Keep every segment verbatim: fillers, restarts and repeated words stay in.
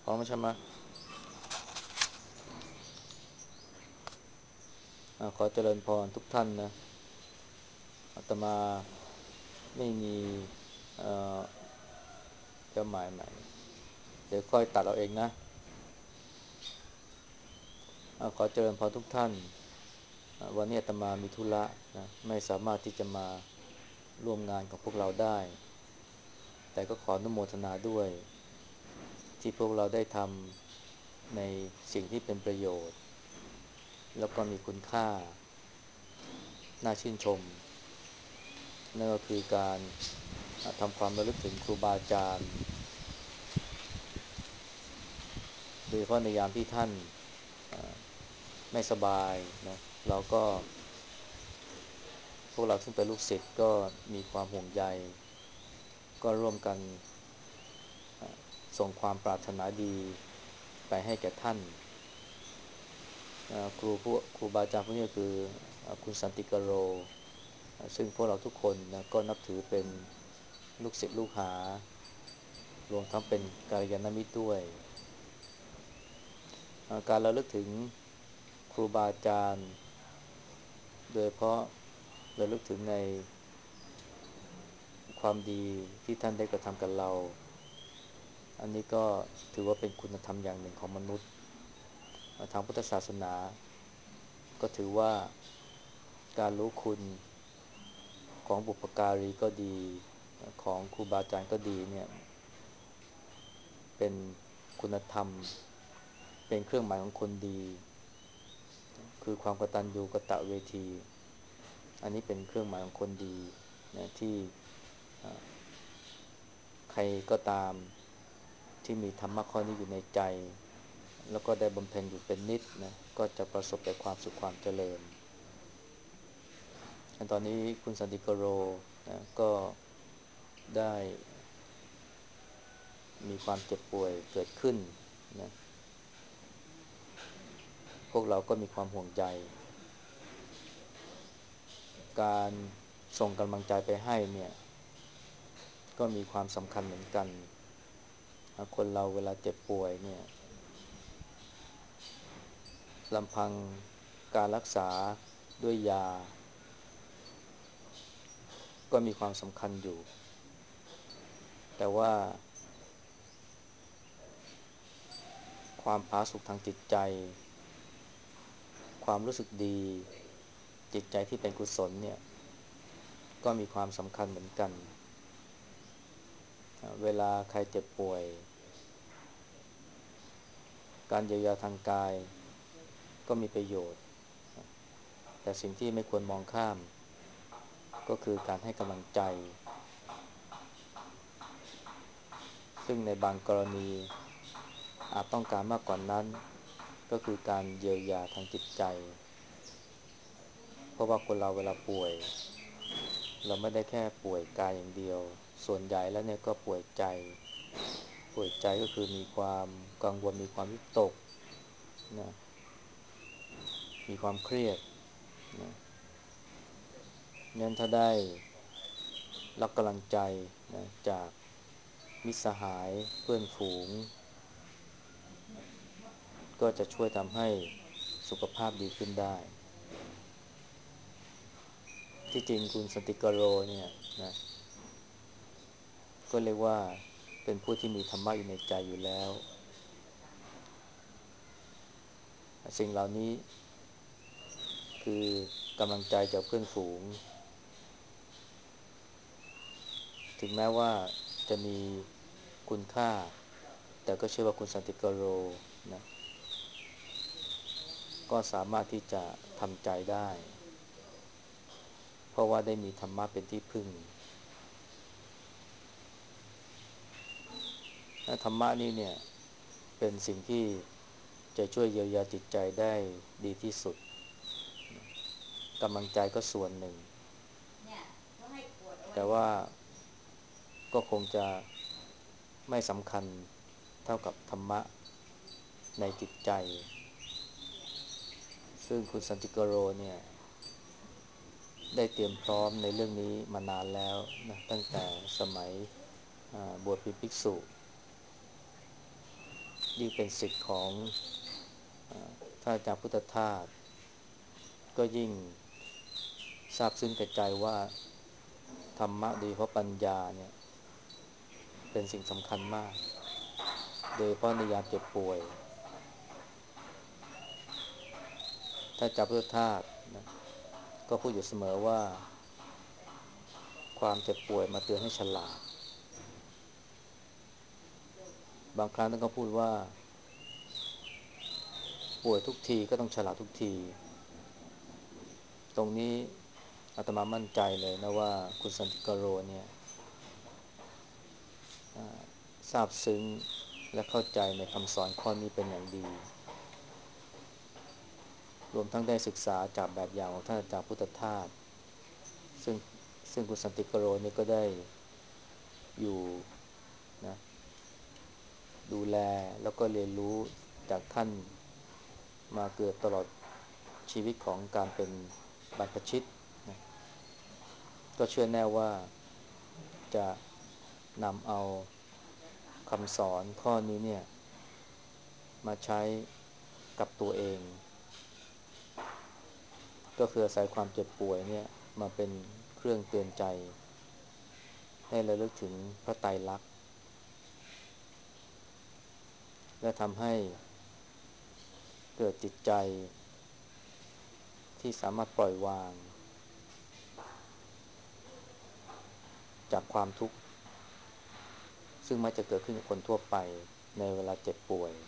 พร้อมใช่ไหมอ่าขอเจริญพรทุกท่านนะอาตมาไม่มีเอ่อจะหมายใหม่เดี๋ยวค่อยตัดเอาเองนะอ่าขอเจริญพรทุกท่านอ่าวันนี้อาตมามีธุระนะไม่สามารถที่จะมาร่วมงานกับพวกเราได้แต่ก็ขออนุโมทนาด้วยที่พวกเราได้ทำในสิ่งที่เป็นประโยชน์แล้วก็มีคุณค่าน่าชื่นชมนั่นก็คือการอ่าทำความระลึกถึงครูบาอาจารย์โดยเฉพาะในยามที่ท่าน ไม่สบายนะเราก็พวกเราซึ่งเป็นลูกศิษย์ก็มีความห่วงใยก็ร่วมกันส่งความปรารถนาดีไปให้แก่ท่านครูผู้ครูบาอาจารย์พวกนี้ก็คือคุณสันติกโรซึ่งพวกเราทุกคนนะก็นับถือเป็นลูกศิษย์ลูกหารวมทั้งเป็นกัลยาณมิตรด้วยการระลึกถึงครูบาอาจารย์โดยเพราะระลึกถึงใน ความดีที่ท่านได้กระทำกับเรา อันนี้ก็ถือว่าเป็นคุณธรรมอย่างหนึ่งของมนุษย์ทางพุทธศาสนาก็ถือว่าการรู้คุณของบุพการีก็ดีของครูบาอาจารย์ก็ดีเนี่ยเป็นคุณธรรมเป็นเครื่องหมายของคนดีคือความกตัญญูกตเวทีอันนี้เป็นเครื่องหมายของคนดีนะที่ใครก็ตามที่มีธรรมะข้อนี้อยู่ในใจแล้วก็ได้บำเพ็ญอยู่เป็นนิจนะก็จะประสบแต่ความสุขความเจริญตอนนี้คุณสันติโกโรนะก็ได้มีความเจ็บป่วยเกิดขึ้นนะพวกเราก็มีความห่วงใยการส่งกำลังใจไปให้เนี่ยก็มีความสำคัญเหมือนกันคนเราเวลาเจ็บป่วยเนี่ยลำพังการรักษาด้วยยาก็มีความสำคัญอยู่แต่ว่าความผาสุกทางจิตใจความรู้สึกดีจิตใจที่เป็นกุศลเนี่ยก็มีความสำคัญเหมือนกันเวลาใครเจ็บป่วยการเยียวยาทางกายก็มีประโยชน์แต่สิ่งที่ไม่ควรมองข้ามก็คือการให้กำลังใจซึ่งในบางกรณีอาจต้องการมากกว่านั้นก็คือการเยียวยาทางจิตใจเพราะว่าคนเราเวลาป่วยเราไม่ได้แค่ป่วยกายอย่างเดียวส่วนใหญ่แล้วเนี่ยก็ป่วยใจป่วยใจก็คือมีความกังวลมีความวิตกนะมีความเครียดนะงั้นถ้าได้รับกำลังใจนะจากมิตรสหายเพื่อนฝูงก็จะช่วยทำให้สุขภาพดีขึ้นได้ที่จริงคุณสนติกโรเนี่ยนะก็เรียกว่าเป็นผู้ที่มีธรรมะอยู่ในใจอยู่แล้วสิ่งเหล่านี้คือกำลังใจจากเพื่อนฝูงถึงแม้ว่าจะมีคุณค่าแต่ก็เชื่อว่าคุณสันติกโรนะก็สามารถที่จะทำใจได้เพราะว่าได้มีธรรมะเป็นที่พึ่งและธรรมะนี้เนี่ยเป็นสิ่งที่จะช่วยเยียวยาจิตใจได้ดีที่สุดกำลังใจก็ส่วนหนึ่งแต่ว่าก็คงจะไม่สำคัญเท่ากับธรรมะในจิตใจซึ่งคุณสันติกโรเนี่ยได้เตรียมพร้อมในเรื่องนี้มานานแล้วนะตั้งแต่สมัยบวชเป็นภิกษุยิ่งเป็นศิษย์ของท่านอาจารย์พุทธทาสก็ยิ่งซาบซึ้งใจว่าธรรมะโดยเฉพาะปัญญาเนี่ยเป็นสิ่งสำคัญมากโดยเฉพาะในยามเจ็บป่วยถ้าอาจารย์พุทธทาสนะก็พูดอยู่เสมอว่าความเจ็บป่วยมาเตือนให้ฉลาดบางครั้งท่านก็พูดว่าป่วยทุกทีก็ต้องฉลาดทุกทีตรงนี้อาตมามั่นใจเลยนะว่าคุณสันติกโรเนี่ยซาบซึ้งและเข้าใจในคำสอนข้อนี้เป็นอย่างดีรวมทั้งได้ศึกษาจากแบบอย่างของท่านอาจารย์พุทธทาสซึ่งซึ่งคุณสันติกโรนี่ก็ได้อยู่นะดูแลแล้วก็เรียนรู้จากท่านมาเกือบตลอดชีวิตของการเป็นบรรพชิตนะก็เชื่อแน่ว่าจะนำเอาคำสอนข้อนี้เนี่ยมาใช้กับตัวเองก็คืออาศัยความเจ็บป่วยเนี่ยมาเป็นเครื่องเตือนใจให้ระลึกถึงพระไตรลักษณ์และทำให้เกิดจิตใจที่สามารถปล่อยวางจากความทุกข์ซึ่งมักจะเกิดขึ้นกับคนทั่วไปในเวลาเจ็บป่วย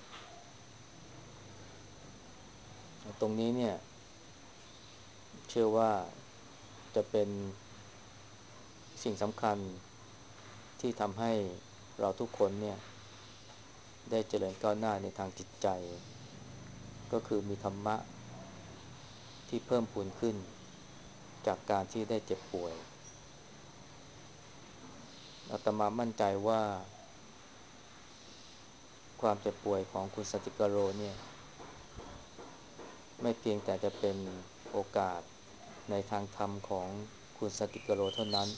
ตรงนี้เนี่ยเชื่อว่าจะเป็นสิ่งสำคัญที่ทำให้เราทุกคนเนี่ยได้เจริญก้าวหน้าในทางจิตใจก็คือมีธรรมะที่เพิ่มพูนขึ้นจากการที่ได้เจ็บป่วยอาตมามั่นใจว่าความเจ็บป่วยของคุณสันติกโรเนี่ยไม่เพียงแต่จะเป็นโอกาสในทางธรรมของคุณสันติกโรเท่านั้น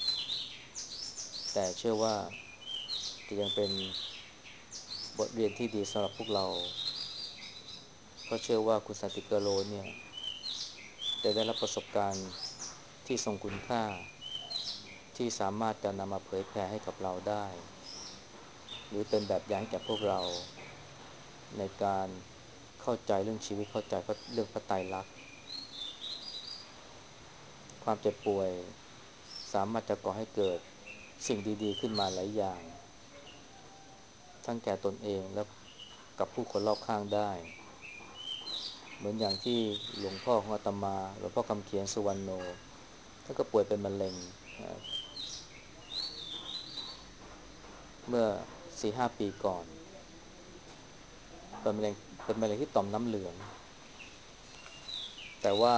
แต่เชื่อว่าจะยังเป็นบทเรียนที่ดีสำหรับพวกเราเพราะเชื่อว่าคุณสันติกโรเนี่ยจะได้รับประสบการณ์ที่ทรงคุณค่าที่สามารถจะนำมาเผยแผ่ให้กับเราได้หรือเป็นแบบอย่างแก่พวกเราในการเข้าใจเรื่องชีวิตเข้าใจเรื่องพระไตรลักษณ์ความเจ็บป่วยสามารถจะก่อให้เกิดสิ่งดีๆขึ้นมาหลายอย่างทั้งแก่ตนเองและกับผู้คนรอบข้างได้เหมือนอย่างที่หลวงพ่อของอาตมาหลวงพ่อคำเขียนสุวรรณโนท่านก็ป่วยเป็นมะเร็งเมื่อ สี่ห้า ปีก่อนเป็นมะเร็งเป็นมะเร็งที่ต่อมน้ำเหลืองแต่ว่า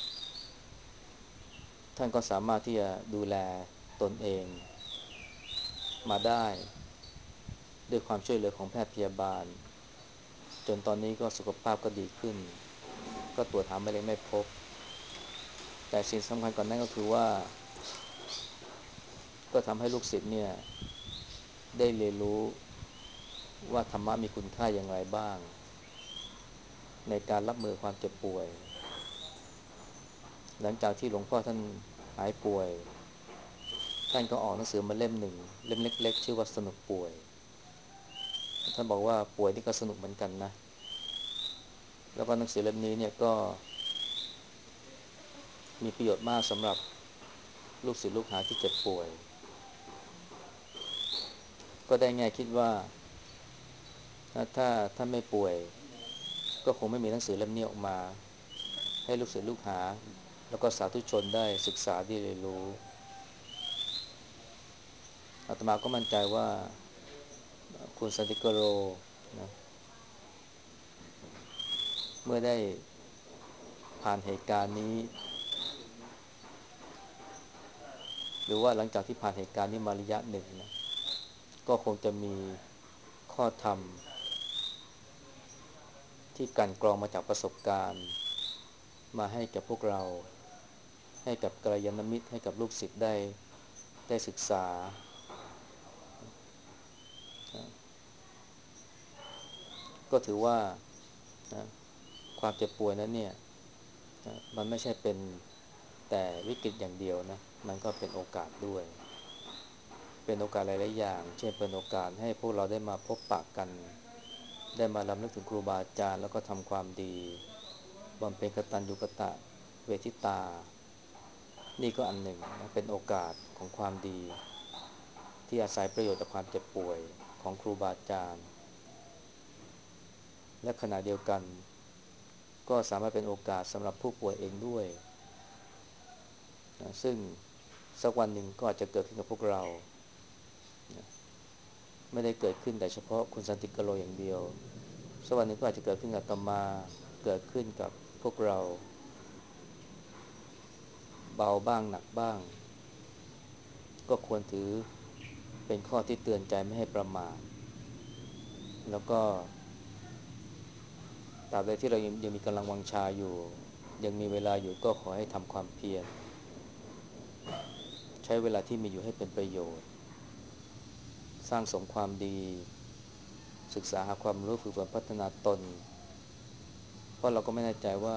ท่านก็สามารถที่จะดูแลตนเองมาได้ด้วยความช่วยเหลือของแพทย์พยาบาลจนตอนนี้ก็สุขภาพก็ดีขึ้นก็ตรวจหามะเร็งไม่พบแต่สิ่งสำคัญกว่านั้นก็คือว่าก็ทำให้ลูกศิษย์เนี่ยได้เรียนรู้ว่าธรรมะมีคุณค่าอย่างไรบ้างในการรับมือความเจ็บป่วยหลังจากที่หลวงพ่อท่านหายป่วยท่านก็ออกหนังสือมาเล่มหนึ่งเล่มเล็กๆชื่อว่าสนุกป่วยท่านบอกว่าป่วยนี่ก็สนุกเหมือนกันนะแล้วก็หนังสือเล่มนี้เนี่ยก็มีประโยชน์มากสำหรับลูกศิษย์ลูกหาที่เจ็บป่วยก็ได้แง่คิดว่าถ้าถ้าถ้าไม่ป่วยก็คงไม่มีหนังสือเล่มนี้ออกมาให้ลูกศิษย์ลูกหาแล้วก็สาธุชนได้ศึกษาได้เรียนรู้อาตมาก็มั่นใจว่าคุณสันติกโรนะเมื่อได้ผ่านเหตุการณ์นี้หรือว่าหลังจากที่ผ่านเหตุการณ์นี้มาระยะหนึ่งนะก็คงจะมีข้อธรรมที่กลั่นกรองมาจากประสบการณ์มาให้กับพวกเราให้กับกัลยาณมิตรให้กับลูกศิษย์ได้ได้ศึกษาก็ถือว่านะความเจ็บป่วยนั้นเนี่ยนะมันไม่ใช่เป็นแต่วิกฤตอย่างเดียวนะมันก็เป็นโอกาสด้วยเป็นโอกาสหลายๆอย่างเช่นเป็นโอกาสให้พวกเราได้มาพบปะกันได้มารำลึกถึงครูบาอาจารย์แล้วก็ทำความดีบำเพ็ญกตัญญูกตเวทิตานี่ก็อันหนึ่งนะเป็นโอกาสของความดีที่อาศัยประโยชน์จากความเจ็บป่วยของครูบาอาจารย์และขณะเดียวกันก็สามารถเป็นโอกาสสำหรับผู้ป่วยเองด้วยนะซึ่งสักวันหนึ่งก็อาจจะเกิดขึ้นกับพวกเรานะไม่ได้เกิดขึ้นแต่เฉพาะคุณสันติกโลอย่างเดียวสักวันหนึ่งก็อาจจะเกิดขึ้นกับอาตมาเกิดขึ้นกับพวกเราเบาบ้างหนักบ้างก็ควรถือเป็นข้อที่เตือนใจไม่ให้ประมาทแล้วก็ตราบใดที่เรายังยังมีกำลังวังชาอยู่ยังมีเวลาอยู่ก็ขอให้ทำความเพียรใช้เวลาที่มีอยู่ให้เป็นประโยชน์สร้างสมความดีศึกษาหาความรู้ฝึกฝนพัฒนาตนเพราะเราก็ไม่แน่ใจว่า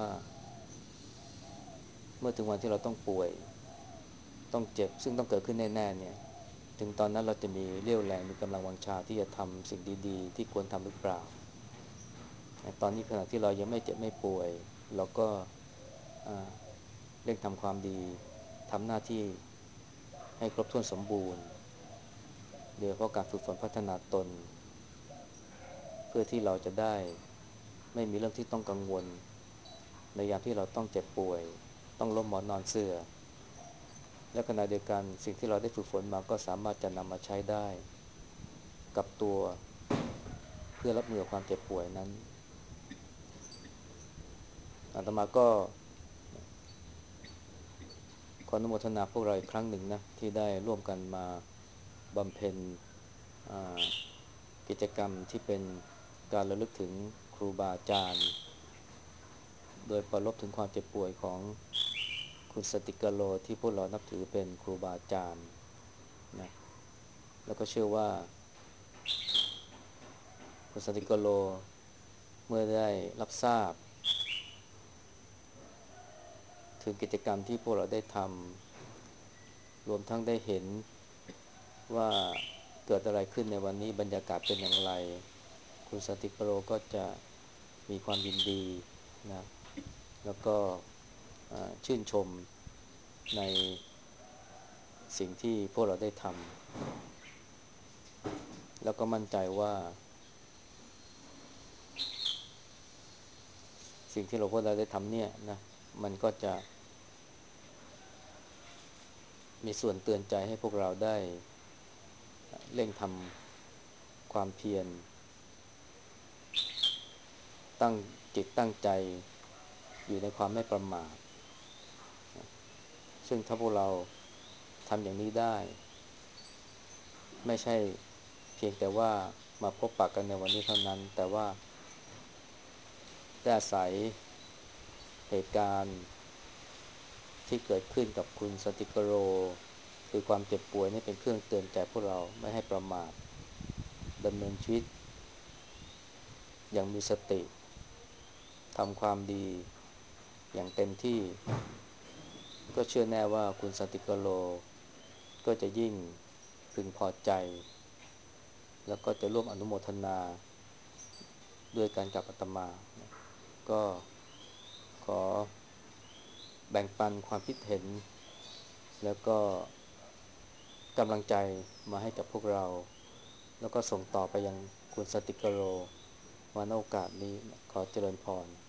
เมื่อถึงวันที่เราต้องป่วยต้องเจ็บซึ่งต้องเกิดขึ้นแน่ๆเนี่ยถึงตอนนั้นเราจะมีเรี่ยวแรงมีกำลังวังชาที่จะทำสิ่งดีๆที่ควรทำหรือเปล่าตอนนี้ขณะที่เรายังไม่เจ็บไม่ป่วยเราก็เร่งทำความดีทำหน้าที่ให้ครบถ้วนสมบูรณ์โดยเฉพาะการฝึกฝนพัฒนาตนเพื่อที่เราจะได้ไม่มีเรื่องที่ต้องกังวลในยามที่เราต้องเจ็บป่วยต้องล้มหมอนนอนเสื่อและขณะเดียวกันสิ่งที่เราได้ฝึกฝนมาก็สามารถจะนำมาใช้ได้กับตัวเพื่อรับมือกับความเจ็บป่วยนั้นอาตมาก็ขออนุโมทนาพวกเราอีกครั้งหนึ่งนะที่ได้ร่วมกันมาบำเพ็ญกิจกรรมที่เป็นการระลึกถึงครูบาอาจารย์โดยปรารภถึงความเจ็บป่วยของคุณสติกโลที่พวกเรานับถือเป็นครูบาอาจารย์นะแล้วก็เชื่อว่าคุณสติกโลเมื่อได้รับทราบถึงกิจกรรมที่พวกเราได้ทำรวมทั้งได้เห็นว่าเกิดอะไรขึ้นในวันนี้บรรยากาศเป็นอย่างไรคุณสติกโลก็จะมีความยินดีนะแล้วก็ชื่นชมในสิ่งที่พวกเราได้ทำแล้วก็มั่นใจว่าสิ่งที่เราพวกเราได้ทำเนี่ยนะมันก็จะมีส่วนเตือนใจให้พวกเราได้เร่งทำความเพียรตั้งจิตตั้งใจอยู่ในความไม่ประมาทซึ่งถ้าพวกเราทำอย่างนี้ได้ไม่ใช่เพียงแต่ว่ามาพบปะกันในวันนี้เท่านั้นแต่ว่าได้อาศัยเหตุการณ์ที่เกิดขึ้นกับคุณสติกโรคือความเจ็บป่วยนี่เป็นเครื่องเตือนใจพวกเราไม่ให้ประมาทดำเนินชีวิตอย่างมีสติทำความดีอย่างเต็มที่ก็เชื่อแน่ว่าคุณสติกโลก็จะยิ่งพึงพอใจแล้วก็จะร่วมอนุโมทนาด้วยการกับอาตมาก็ขอแบ่งปันความคิดเห็นแล้วก็กำลังใจมาให้กับพวกเราแล้วก็ส่งต่อไปยังคุณสติกโลมาณโอกาสนี้ขอเจริญพร